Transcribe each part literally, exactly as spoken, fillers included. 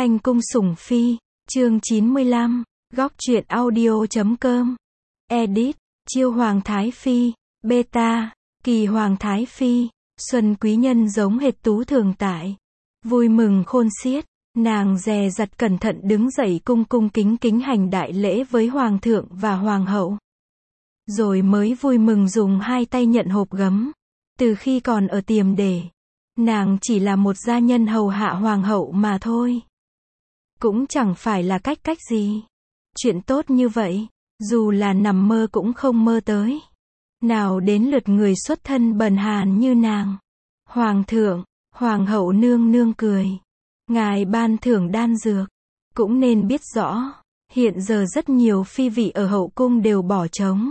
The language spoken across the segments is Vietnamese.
Thanh cung sủng phi, chương chín mươi lăm, góc truyện audio chấm com. Edit, chiêu hoàng thái phi, beta, kỳ hoàng thái phi, xuân quý nhân giống hệt tú thường tại. Vui mừng khôn xiết, nàng dè dặt cẩn thận đứng dậy cung cung kính kính hành đại lễ với hoàng thượng và hoàng hậu. Rồi mới vui mừng dùng hai tay nhận hộp gấm. Từ khi còn ở tiềm đề, nàng chỉ là một gia nhân hầu hạ hoàng hậu mà thôi. Cũng chẳng phải là cách cách gì. Chuyện tốt như vậy, dù là nằm mơ cũng không mơ tới. Nào đến lượt người xuất thân bần hàn như nàng. Hoàng thượng, hoàng hậu nương nương cười. Ngài ban thưởng đan dược. Cũng nên biết rõ, hiện giờ rất nhiều phi vị ở hậu cung đều bỏ trống.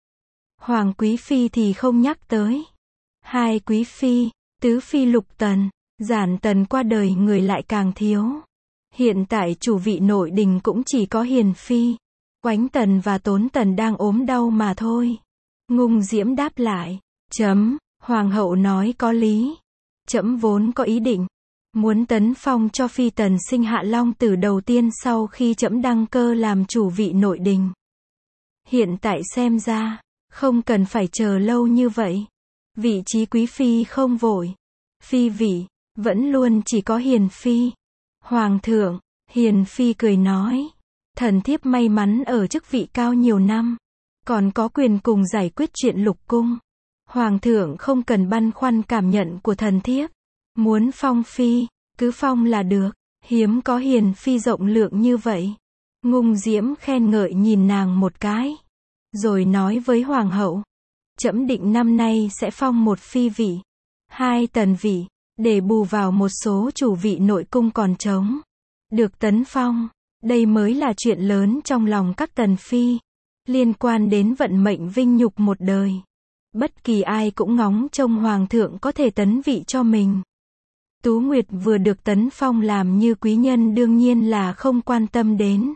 Hoàng quý phi thì không nhắc tới. Hai quý phi, tứ phi lục tần, giản tần qua đời người lại càng thiếu. Hiện tại chủ vị nội đình cũng chỉ có hiền phi, oánh tần và tốn tần đang ốm đau mà thôi. Ngung Diễm đáp lại, chấm, hoàng hậu nói có lý. Chấm vốn có ý định, muốn tấn phong cho phi tần sinh hạ long tử đầu tiên sau khi chấm đăng cơ làm chủ vị nội đình. Hiện tại xem ra, không cần phải chờ lâu như vậy. Vị trí quý phi không vội. Phi vị, vẫn luôn chỉ có hiền phi. Hoàng thượng, hiền phi cười nói. Thần thiếp may mắn ở chức vị cao nhiều năm. Còn có quyền cùng giải quyết chuyện lục cung. Hoàng thượng không cần băn khoăn cảm nhận của thần thiếp. Muốn phong phi, cứ phong là được. Hiếm có hiền phi rộng lượng như vậy. Ngung Diễm khen ngợi nhìn nàng một cái. Rồi nói với hoàng hậu. Trẫm định năm nay sẽ phong một phi vị, hai tần vị, để bù vào một số chủ vị nội cung còn trống. Được tấn phong, đây mới là chuyện lớn trong lòng các tần phi, liên quan đến vận mệnh vinh nhục một đời. Bất kỳ ai cũng ngóng trông hoàng thượng có thể tấn vị cho mình. Tú Nguyệt vừa được tấn phong làm như quý nhân đương nhiên là không quan tâm đến.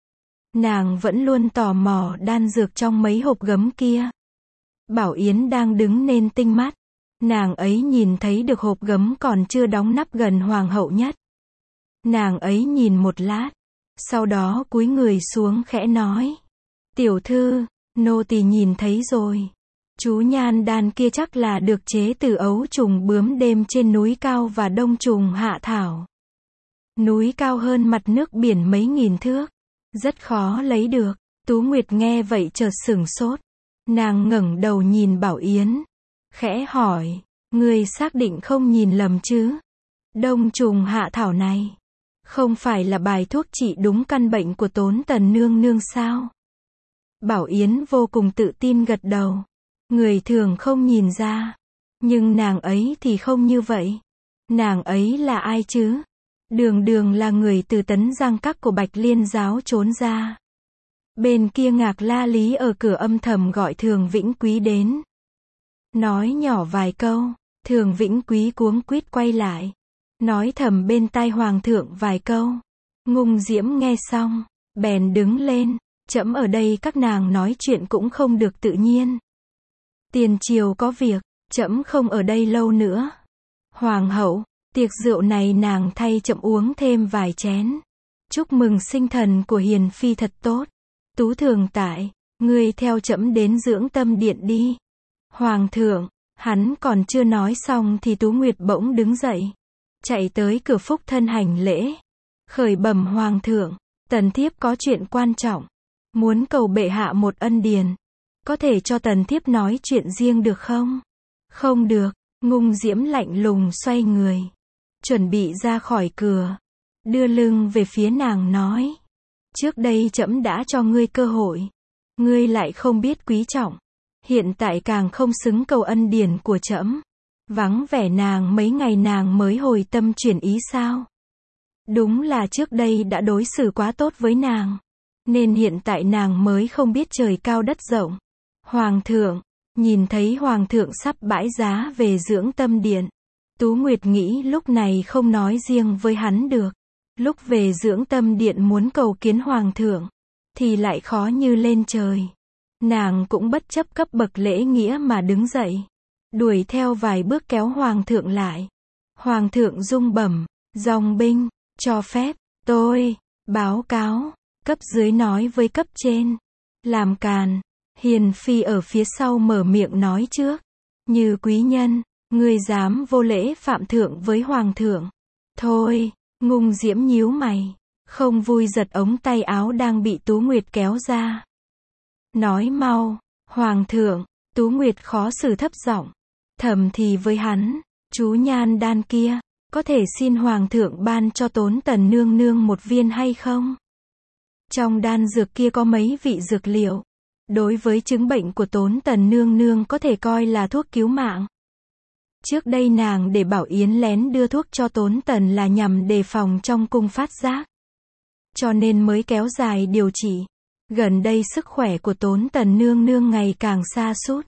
Nàng vẫn luôn tò mò đan dược trong mấy hộp gấm kia. Bảo Yến đang đứng nên tinh mắt. Nàng ấy nhìn thấy được hộp gấm còn chưa đóng nắp gần hoàng hậu nhất. Nàng ấy nhìn một lát. Sau đó cúi người xuống khẽ nói. Tiểu thư, nô tỳ nhìn thấy rồi. Chú nhan đan kia chắc là được chế từ ấu trùng bướm đêm trên núi cao và đông trùng hạ thảo. Núi cao hơn mặt nước biển mấy nghìn thước. Rất khó lấy được. Tú Nguyệt nghe vậy chợt sửng sốt. Nàng ngẩng đầu nhìn Bảo Yến. Khẽ hỏi, ngươi xác định không nhìn lầm chứ? Đông trùng hạ thảo này, không phải là bài thuốc trị đúng căn bệnh của Tốn tần nương nương sao? Bảo Yến vô cùng tự tin gật đầu. Người thường không nhìn ra. Nhưng nàng ấy thì không như vậy. Nàng ấy là ai chứ? Đường đường là người từ Tấn Giang Các của Bạch Liên giáo trốn ra. Bên kia Ngạc La Lý ở cửa âm thầm gọi Thường Vĩnh Quý đến. Nói nhỏ vài câu, Thường Vĩnh Quý cuống quýt quay lại. Nói thầm bên tai hoàng thượng vài câu. Ngung Diễm nghe xong, bèn đứng lên. Trẫm ở đây các nàng nói chuyện cũng không được tự nhiên. Tiền triều có việc, trẫm không ở đây lâu nữa. Hoàng hậu, tiệc rượu này nàng thay trẫm uống thêm vài chén. Chúc mừng sinh thần của hiền phi thật tốt. Tú thường tại, ngươi theo trẫm đến dưỡng tâm điện đi. Hoàng thượng, hắn còn chưa nói xong thì Tú Nguyệt bỗng đứng dậy. Chạy tới cửa phúc thân hành lễ. Khởi bẩm hoàng thượng, tần thiếp có chuyện quan trọng. Muốn cầu bệ hạ một ân điền. Có thể cho tần thiếp nói chuyện riêng được không? Không được, Ngung Diễm lạnh lùng xoay người. Chuẩn bị ra khỏi cửa. Đưa lưng về phía nàng nói. Trước đây trẫm đã cho ngươi cơ hội. Ngươi lại không biết quý trọng. Hiện tại càng không xứng cầu ân điển của trẫm. Vắng vẻ nàng mấy ngày nàng mới hồi tâm chuyển ý sao? Đúng là trước đây đã đối xử quá tốt với nàng. Nên hiện tại nàng mới không biết trời cao đất rộng. Hoàng thượng, nhìn thấy hoàng thượng sắp bãi giá về dưỡng tâm điện. Tú Nguyệt nghĩ lúc này không nói riêng với hắn được. Lúc về dưỡng tâm điện muốn cầu kiến hoàng thượng, thì lại khó như lên trời. Nàng cũng bất chấp cấp bậc lễ nghĩa mà đứng dậy. Đuổi theo vài bước kéo hoàng thượng lại. Hoàng thượng rung bẩm, dòng binh, cho phép. Tôi, báo cáo, cấp dưới nói với cấp trên. Làm càn, Hiền Phi ở phía sau mở miệng nói trước. Như quý nhân, ngươi dám vô lễ phạm thượng với hoàng thượng. Thôi, Ngung Diễm nhíu mày, không vui giật ống tay áo đang bị Tú Nguyệt kéo ra. Nói mau, hoàng thượng, Tú Nguyệt khó xử thấp giọng, thầm thì với hắn, chú nhan đan kia, có thể xin hoàng thượng ban cho Tốn Tần nương nương một viên hay không? Trong đan dược kia có mấy vị dược liệu, đối với chứng bệnh của Tốn Tần nương nương có thể coi là thuốc cứu mạng. Trước đây nàng để Bảo Yến lén đưa thuốc cho Tốn Tần là nhằm đề phòng trong cung phát giác, cho nên mới kéo dài điều trị. Gần đây sức khỏe của Tốn Tần nương nương ngày càng sa sút.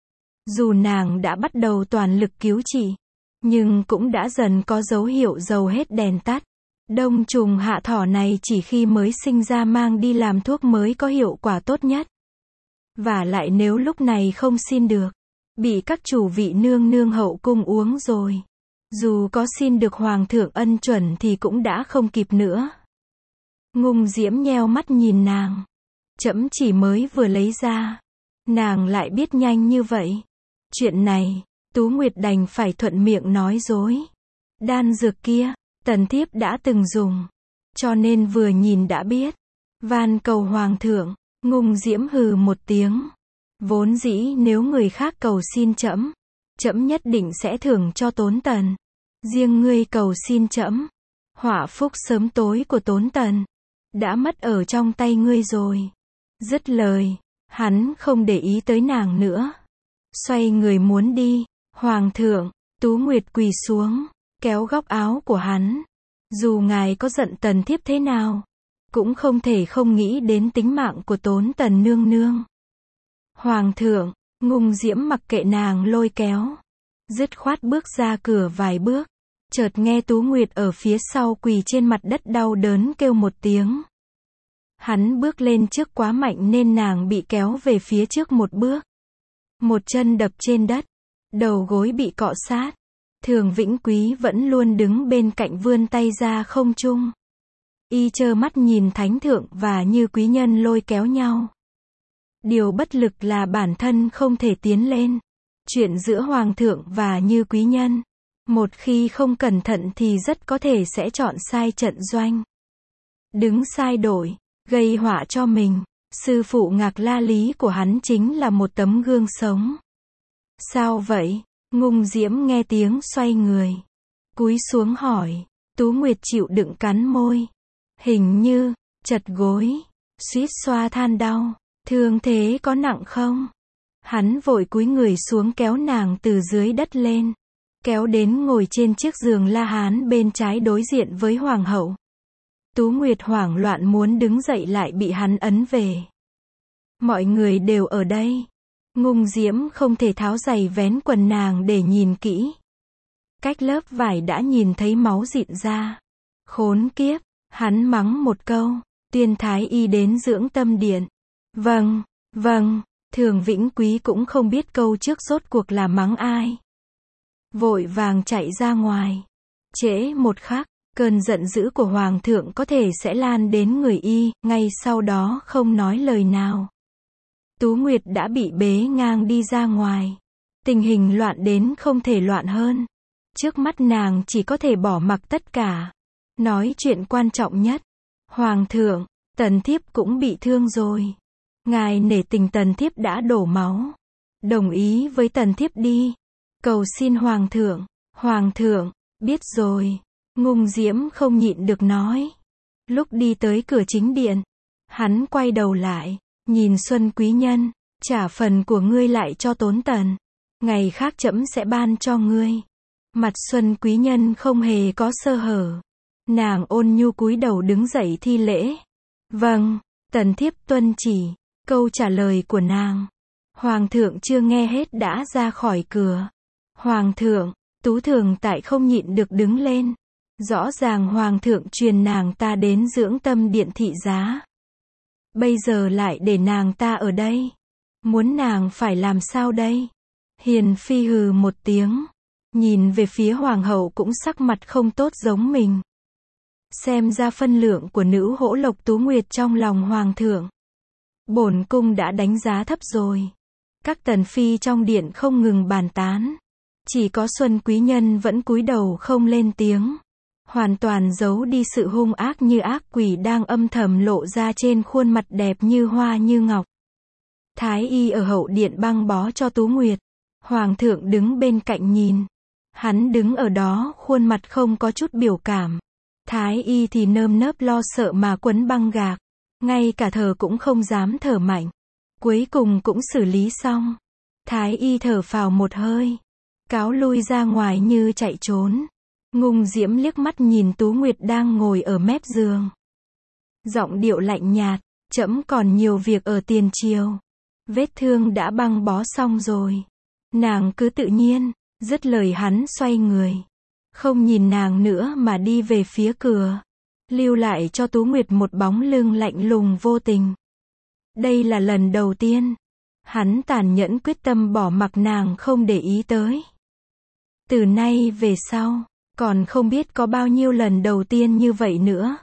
Dù nàng đã bắt đầu toàn lực cứu trị, nhưng cũng đã dần có dấu hiệu dầu hết đèn tắt. Đông trùng hạ thỏ này chỉ khi mới sinh ra mang đi làm thuốc mới có hiệu quả tốt nhất. Và lại nếu lúc này không xin được, bị các chủ vị nương nương hậu cung uống rồi, dù có xin được hoàng thượng ân chuẩn thì cũng đã không kịp nữa. Ngung Diễm nheo mắt nhìn nàng. Trẫm chỉ mới vừa lấy ra. Nàng lại biết nhanh như vậy. Chuyện này, Tú Nguyệt đành phải thuận miệng nói dối. Đan dược kia, Tần thiếp đã từng dùng, cho nên vừa nhìn đã biết. Van cầu hoàng thượng. Ngung Diễm hừ một tiếng. Vốn dĩ nếu người khác cầu xin trẫm, trẫm nhất định sẽ thưởng cho Tốn Tần. Riêng ngươi cầu xin trẫm, họa phúc sớm tối của Tốn Tần đã mất ở trong tay ngươi rồi. Dứt lời, hắn không để ý tới nàng nữa. Xoay người muốn đi. Hoàng thượng, Tú Nguyệt quỳ xuống, kéo góc áo của hắn. Dù ngài có giận Tần thiếp thế nào, cũng không thể không nghĩ đến tính mạng của Tốn Tần nương nương. Hoàng thượng, Ngung Diễm mặc kệ nàng lôi kéo, dứt khoát bước ra cửa vài bước, chợt nghe Tú Nguyệt ở phía sau quỳ trên mặt đất đau đớn kêu một tiếng. Hắn bước lên trước quá mạnh nên nàng bị kéo về phía trước một bước. Một chân đập trên đất, đầu gối bị cọ sát. Thường Vĩnh Quý vẫn luôn đứng bên cạnh vươn tay ra không trung. Y trơ mắt nhìn thánh thượng và Như quý nhân lôi kéo nhau. Điều bất lực là bản thân không thể tiến lên. Chuyện giữa hoàng thượng và Như quý nhân, một khi không cẩn thận thì rất có thể sẽ chọn sai trận doanh. Đứng sai đội, gây họa cho mình. Sư phụ Ngạc La Lý của hắn chính là một tấm gương sống. Sao vậy? Ngung Diễm nghe tiếng xoay người, cúi xuống hỏi. Tú Nguyệt chịu đựng cắn môi. Hình như, chật gối, suýt xoa than đau. Thương thế có nặng không? Hắn vội cúi người xuống kéo nàng từ dưới đất lên, kéo đến ngồi trên chiếc giường La Hán bên trái đối diện với hoàng hậu. Tú Nguyệt hoảng loạn muốn đứng dậy lại bị hắn ấn về. Mọi người đều ở đây. Ngung Diễm không thể tháo giày vén quần nàng để nhìn kỹ. Cách lớp vải đã nhìn thấy máu dịn ra. Khốn kiếp, hắn mắng một câu, tuyên thái y đến dưỡng tâm điện. Vâng, vâng, Thường Vĩnh Quý cũng không biết câu trước rốt cuộc là mắng ai. Vội vàng chạy ra ngoài. Trễ một khắc, cơn giận dữ của hoàng thượng có thể sẽ lan đến người y, ngay sau đó không nói lời nào. Tú Nguyệt đã bị bế ngang đi ra ngoài. Tình hình loạn đến không thể loạn hơn. Trước mắt nàng chỉ có thể bỏ mặc tất cả. Nói chuyện quan trọng nhất. Hoàng thượng, Tần thiếp cũng bị thương rồi. Ngài nể tình Tần thiếp đã đổ máu. Đồng ý với Tần thiếp đi. Cầu xin Hoàng thượng. Hoàng thượng, biết rồi. Ngung Diễm không nhịn được nói. Lúc đi tới cửa chính điện, hắn quay đầu lại, nhìn Xuân quý nhân, trả phần của ngươi lại cho Tốn Tần. Ngày khác trẫm sẽ ban cho ngươi. Mặt Xuân quý nhân không hề có sơ hở. Nàng ôn nhu cúi đầu đứng dậy thi lễ. Vâng, Tần thiếp tuân chỉ. Câu trả lời của nàng, Hoàng thượng chưa nghe hết đã ra khỏi cửa. Hoàng thượng, Tú Thường tại không nhịn được đứng lên. Rõ ràng Hoàng thượng truyền nàng ta đến dưỡng tâm điện thị giá. Bây giờ lại để nàng ta ở đây. Muốn nàng phải làm sao đây? Hiền Phi hừ một tiếng. Nhìn về phía Hoàng hậu cũng sắc mặt không tốt giống mình. Xem ra phân lượng của nữ hỗ lộc Tú Nguyệt trong lòng hoàng thượng. Bổn cung đã đánh giá thấp rồi. Các tần phi trong điện không ngừng bàn tán. Chỉ có Xuân Quý Nhân vẫn cúi đầu không lên tiếng. Hoàn toàn giấu đi sự hung ác như ác quỷ đang âm thầm lộ ra trên khuôn mặt đẹp như hoa như ngọc. Thái y ở hậu điện băng bó cho Tú Nguyệt. Hoàng thượng đứng bên cạnh nhìn. Hắn đứng ở đó khuôn mặt không có chút biểu cảm. Thái y thì nơm nớp lo sợ mà quấn băng gạc. Ngay cả thở cũng không dám thở mạnh. Cuối cùng cũng xử lý xong. Thái y thở phào một hơi. Cáo lui ra ngoài như chạy trốn. Ngung Diễm liếc mắt nhìn Tú Nguyệt đang ngồi ở mép giường. Giọng điệu lạnh nhạt, trẫm còn nhiều việc ở tiền triều. Vết thương đã băng bó xong rồi. Nàng cứ tự nhiên, dứt lời hắn xoay người. Không nhìn nàng nữa mà đi về phía cửa. Lưu lại cho Tú Nguyệt một bóng lưng lạnh lùng vô tình. Đây là lần đầu tiên. Hắn tàn nhẫn quyết tâm bỏ mặc nàng không để ý tới. Từ nay về sau, còn không biết có bao nhiêu lần đầu tiên như vậy nữa.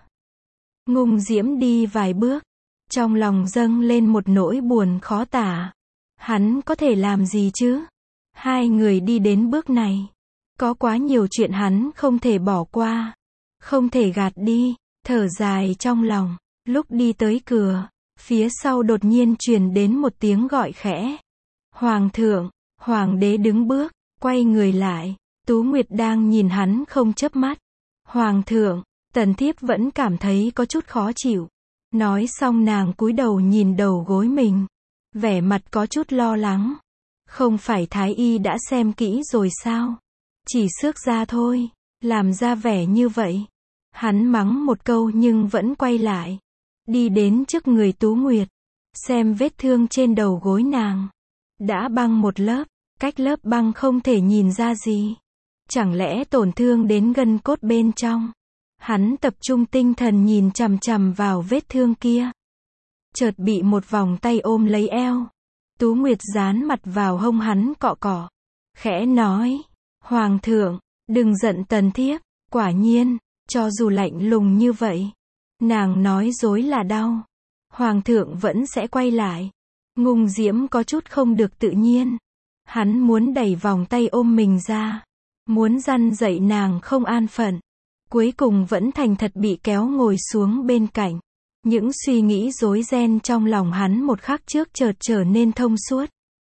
Ngung Diễm đi vài bước. Trong lòng dâng lên một nỗi buồn khó tả. Hắn có thể làm gì chứ? Hai người đi đến bước này. Có quá nhiều chuyện hắn không thể bỏ qua. Không thể gạt đi. Thở dài trong lòng. Lúc đi tới cửa, phía sau đột nhiên truyền đến một tiếng gọi khẽ. Hoàng thượng, hoàng đế đứng bước, quay người lại. Tú Nguyệt đang nhìn hắn không chớp mắt. Hoàng thượng, tần thiếp vẫn cảm thấy có chút khó chịu. Nói xong nàng cúi đầu nhìn đầu gối mình. Vẻ mặt có chút lo lắng. Không phải thái y đã xem kỹ rồi sao? Chỉ xước da thôi. Làm ra vẻ như vậy. Hắn mắng một câu nhưng vẫn quay lại. Đi đến trước người Tú Nguyệt. Xem vết thương trên đầu gối nàng. Đã băng một lớp. Cách lớp băng không thể nhìn ra gì. Chẳng lẽ tổn thương đến gân cốt bên trong? Hắn tập trung tinh thần nhìn chằm chằm vào vết thương kia. Chợt bị một vòng tay ôm lấy eo. Tú Nguyệt dán mặt vào hông hắn cọ cọ. Khẽ nói. Hoàng thượng, đừng giận tần thiếp. Quả nhiên, cho dù lạnh lùng như vậy. Nàng nói dối là đau. Hoàng thượng vẫn sẽ quay lại. Ngung Diễm có chút không được tự nhiên. Hắn muốn đẩy vòng tay ôm mình ra. Muốn răn dạy nàng không an phận. Cuối cùng vẫn thành thật bị kéo ngồi xuống bên cạnh. Những suy nghĩ rối ren trong lòng hắn một khắc trước chợt trở nên thông suốt.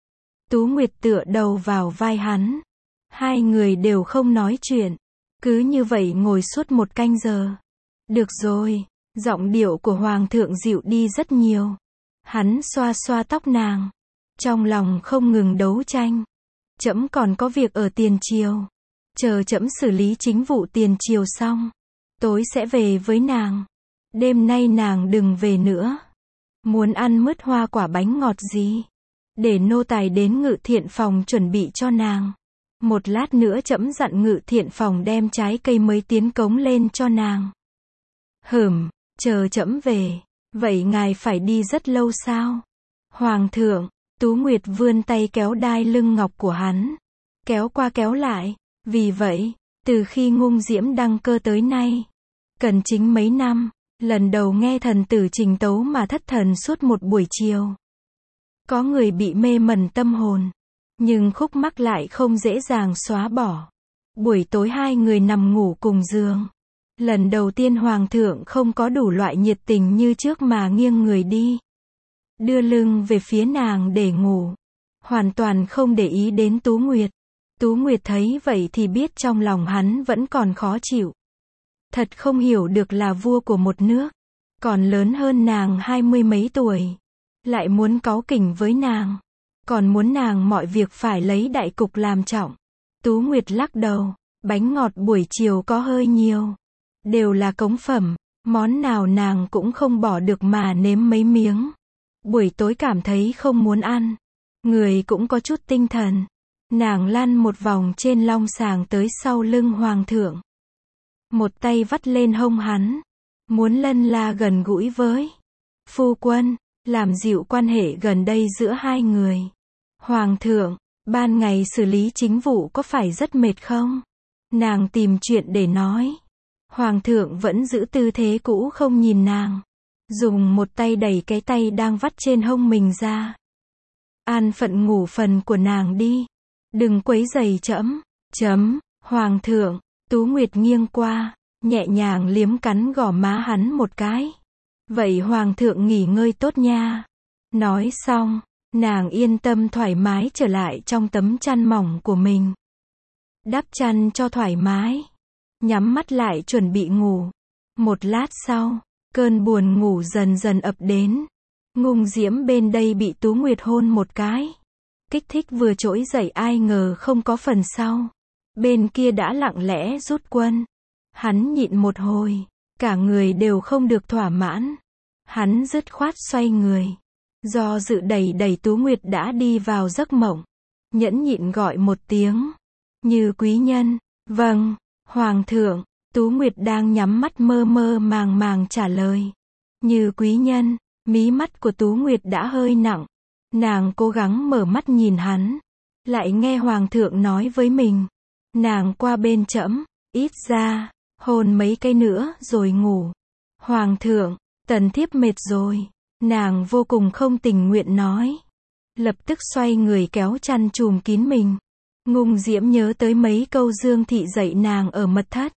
Tú Nguyệt tựa đầu vào vai hắn. Hai người đều không nói chuyện. Cứ như vậy ngồi suốt một canh giờ. Được rồi. Giọng điệu của hoàng thượng dịu đi rất nhiều. Hắn xoa xoa tóc nàng. Trong lòng không ngừng đấu tranh. Trẫm còn có việc ở tiền triều. Chờ trẫm xử lý chính vụ tiền triều xong. Tối sẽ về với nàng. Đêm nay nàng đừng về nữa. Muốn ăn mứt hoa quả bánh ngọt gì? Để nô tài đến ngự thiện phòng chuẩn bị cho nàng. Một lát nữa trẫm dặn ngự thiện phòng đem trái cây mới tiến cống lên cho nàng. Hửm, chờ trẫm về. Vậy ngài phải đi rất lâu sao? Hoàng thượng, Tú Nguyệt vươn tay kéo đai lưng ngọc của hắn. Kéo qua kéo lại. Vì vậy, từ khi Ngung Diễm đăng cơ tới nay, Cần Chính mấy năm, lần đầu nghe thần tử trình tấu mà thất thần suốt một buổi chiều. Có người bị mê mẩn tâm hồn, nhưng khúc mắc lại không dễ dàng xóa bỏ. Buổi tối hai người nằm ngủ cùng giường. Lần đầu tiên hoàng thượng không có đủ loại nhiệt tình như trước mà nghiêng người đi. Đưa lưng về phía nàng để ngủ. Hoàn toàn không để ý đến Tú Nguyệt. Tú Nguyệt thấy vậy thì biết trong lòng hắn vẫn còn khó chịu. Thật không hiểu được là vua của một nước. Còn lớn hơn nàng hai mươi mấy tuổi. Lại muốn cáu kỉnh với nàng. Còn muốn nàng mọi việc phải lấy đại cục làm trọng. Tú Nguyệt lắc đầu. Bánh ngọt buổi chiều có hơi nhiều. Đều là cống phẩm. Món nào nàng cũng không bỏ được mà nếm mấy miếng. Buổi tối cảm thấy không muốn ăn. Người cũng có chút tinh thần. Nàng lăn một vòng trên long sàng tới sau lưng hoàng thượng. Một tay vắt lên hông hắn. Muốn lân la gần gũi với phu quân. Làm dịu quan hệ gần đây giữa hai người. Hoàng thượng, ban ngày xử lý chính vụ có phải rất mệt không? Nàng tìm chuyện để nói. Hoàng thượng vẫn giữ tư thế cũ không nhìn nàng. Dùng một tay đẩy cái tay đang vắt trên hông mình ra. An phận ngủ phần của nàng đi. Đừng quấy rầy trẫm. Chấm. Hoàng thượng. Tú Nguyệt nghiêng qua, nhẹ nhàng liếm cắn gò má hắn một cái. Vậy hoàng thượng nghỉ ngơi tốt nha. Nói xong, nàng yên tâm thoải mái trở lại trong tấm chăn mỏng của mình. Đắp chăn cho thoải mái. Nhắm mắt lại chuẩn bị ngủ. Một lát sau, cơn buồn ngủ dần dần ập đến. Ngùng Diễm bên đây bị Tú Nguyệt hôn một cái. Kích thích vừa trỗi dậy ai ngờ không có phần sau. Bên kia đã lặng lẽ rút quân. Hắn nhịn một hồi. Cả người đều không được thỏa mãn. Hắn dứt khoát xoay người. Do dự đẩy đẩy Tú Nguyệt đã đi vào giấc mộng. Nhẫn nhịn gọi một tiếng. Như quý nhân. Vâng, hoàng thượng. Tú Nguyệt đang nhắm mắt mơ mơ màng màng trả lời. Như quý nhân. Mí mắt của Tú Nguyệt đã hơi nặng. Nàng cố gắng mở mắt nhìn hắn. Lại nghe hoàng thượng nói với mình. Nàng qua bên trẫm, ít ra, hôn mấy cái nữa rồi ngủ. Hoàng thượng, tần thiếp mệt rồi. Nàng vô cùng không tình nguyện nói. Lập tức xoay người kéo chăn trùm kín mình. Ngùng Diễm nhớ tới mấy câu Dương Thị dạy nàng ở mật thất.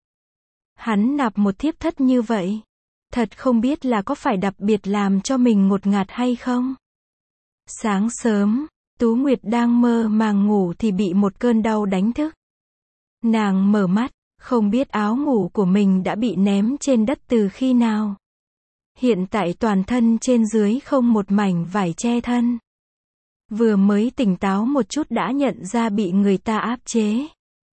Hắn nạp một thiếp thất như vậy. Thật không biết là có phải đặc biệt làm cho mình ngột ngạt hay không. Sáng sớm, Tú Nguyệt đang mơ màng ngủ thì bị một cơn đau đánh thức. Nàng mở mắt, không biết áo ngủ của mình đã bị ném trên đất từ khi nào. Hiện tại toàn thân trên dưới không một mảnh vải che thân. Vừa mới tỉnh táo một chút đã nhận ra bị người ta áp chế.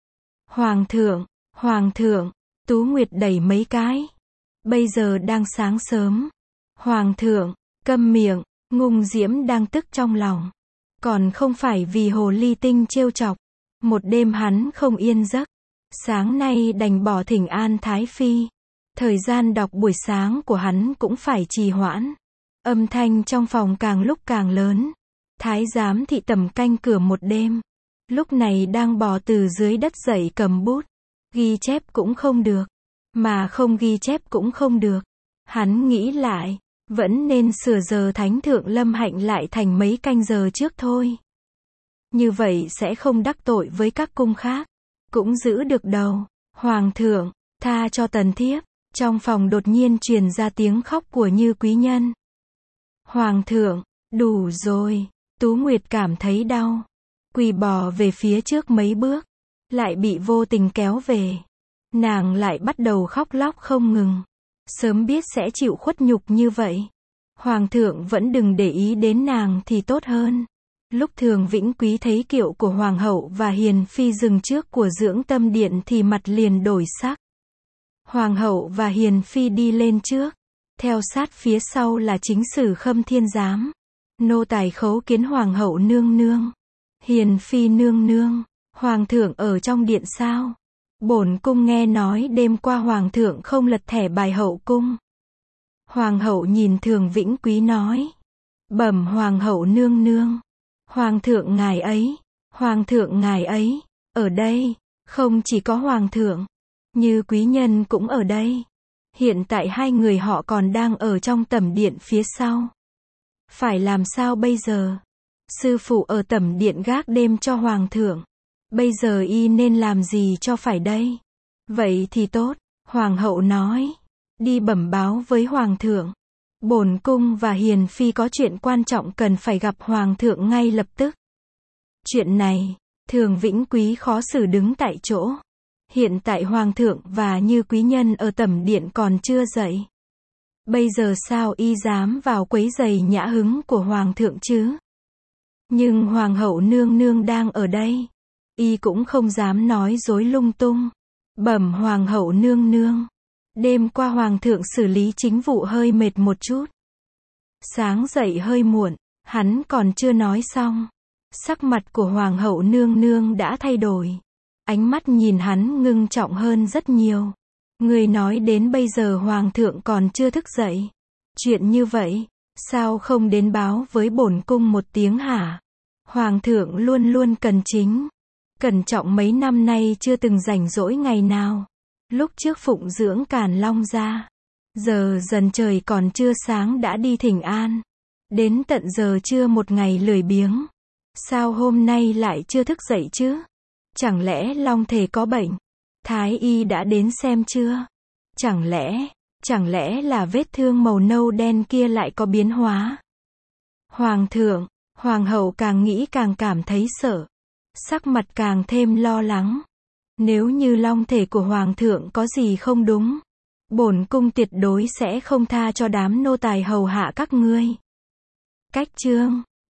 Hoàng thượng, hoàng thượng, Tú Nguyệt đẩy mấy cái. Bây giờ đang sáng sớm. Hoàng thượng, câm miệng, Ngùng Diễm đang tức trong lòng. Còn không phải vì hồ ly tinh trêu chọc. Một đêm hắn không yên giấc. Sáng nay đành bỏ thỉnh an Thái Phi. Thời gian đọc buổi sáng của hắn cũng phải trì hoãn. Âm thanh trong phòng càng lúc càng lớn. Thái giám thị tầm canh cửa một đêm. Lúc này đang bò từ dưới đất dậy cầm bút. Ghi chép cũng không được. Mà không ghi chép cũng không được. Hắn nghĩ lại. Vẫn nên sửa giờ thánh thượng lâm hạnh lại thành mấy canh giờ trước thôi. Như vậy sẽ không đắc tội với các cung khác. Cũng giữ được đầu. Hoàng thượng, tha cho tần thiếp. Trong phòng đột nhiên truyền ra tiếng khóc của Như quý nhân. Hoàng thượng, đủ rồi. Tú Nguyệt cảm thấy đau. Quỳ bò về phía trước mấy bước. Lại bị vô tình kéo về. Nàng lại bắt đầu khóc lóc không ngừng. Sớm biết sẽ chịu khuất nhục như vậy. Hoàng thượng vẫn đừng để ý đến nàng thì tốt hơn. Lúc Thường Vĩnh Quý thấy kiệu của Hoàng hậu và Hiền Phi dừng trước của Dưỡng Tâm Điện thì mặt liền đổi sắc. Hoàng hậu và Hiền Phi đi lên trước. Theo sát phía sau là chính sử Khâm Thiên Giám. Nô tài khấu kiến Hoàng hậu nương nương. Hiền Phi nương nương. Hoàng thượng ở trong điện sao? Bổn cung nghe nói đêm qua Hoàng thượng không lật thẻ bài hậu cung. Hoàng hậu nhìn Thường Vĩnh Quý nói. Bẩm Hoàng hậu nương nương. Hoàng thượng ngài ấy. Hoàng thượng ngài ấy. Ở đây. Không chỉ có Hoàng thượng. Như quý nhân cũng ở đây. Hiện tại hai người họ còn đang ở trong tẩm điện phía sau. Phải làm sao bây giờ? Sư phụ ở tẩm điện gác đêm cho Hoàng thượng. Bây giờ y nên làm gì cho phải đây? Vậy thì tốt. Hoàng hậu nói. Đi bẩm báo với Hoàng thượng. Bổn cung và Hiền Phi có chuyện quan trọng cần phải gặp Hoàng thượng ngay lập tức. Chuyện này, Thường Vĩnh Quý khó xử đứng tại chỗ. Hiện tại Hoàng thượng và Như quý nhân ở tẩm điện còn chưa dậy. Bây giờ sao y dám vào quấy giày nhã hứng của Hoàng thượng chứ? Nhưng Hoàng hậu nương nương đang ở đây. Y cũng không dám nói dối lung tung. Bẩm Hoàng hậu nương nương. Đêm qua Hoàng thượng xử lý chính vụ hơi mệt một chút. Sáng dậy hơi muộn, hắn còn chưa nói xong. Sắc mặt của Hoàng hậu nương nương đã thay đổi. Ánh mắt nhìn hắn ngưng trọng hơn rất nhiều. Người nói đến bây giờ Hoàng thượng còn chưa thức dậy. Chuyện như vậy, sao không đến báo với bổn cung một tiếng hả? Hoàng thượng luôn luôn cần chính. Cẩn trọng mấy năm nay chưa từng rảnh rỗi ngày nào. Lúc trước phụng dưỡng Càn Long gia. Giờ dần trời còn chưa sáng đã đi thỉnh an. Đến tận giờ trưa một ngày lười biếng. Sao hôm nay lại chưa thức dậy chứ? Chẳng lẽ Long thể có bệnh? Thái y đã đến xem chưa? Chẳng lẽ, chẳng lẽ là vết thương màu nâu đen kia lại có biến hóa? Hoàng thượng, hoàng hậu càng nghĩ càng cảm thấy sợ. Sắc mặt càng thêm lo lắng. Nếu như long thể của hoàng thượng có gì không đúng, bổn cung tuyệt đối sẽ không tha cho đám nô tài hầu hạ các ngươi. Cách chương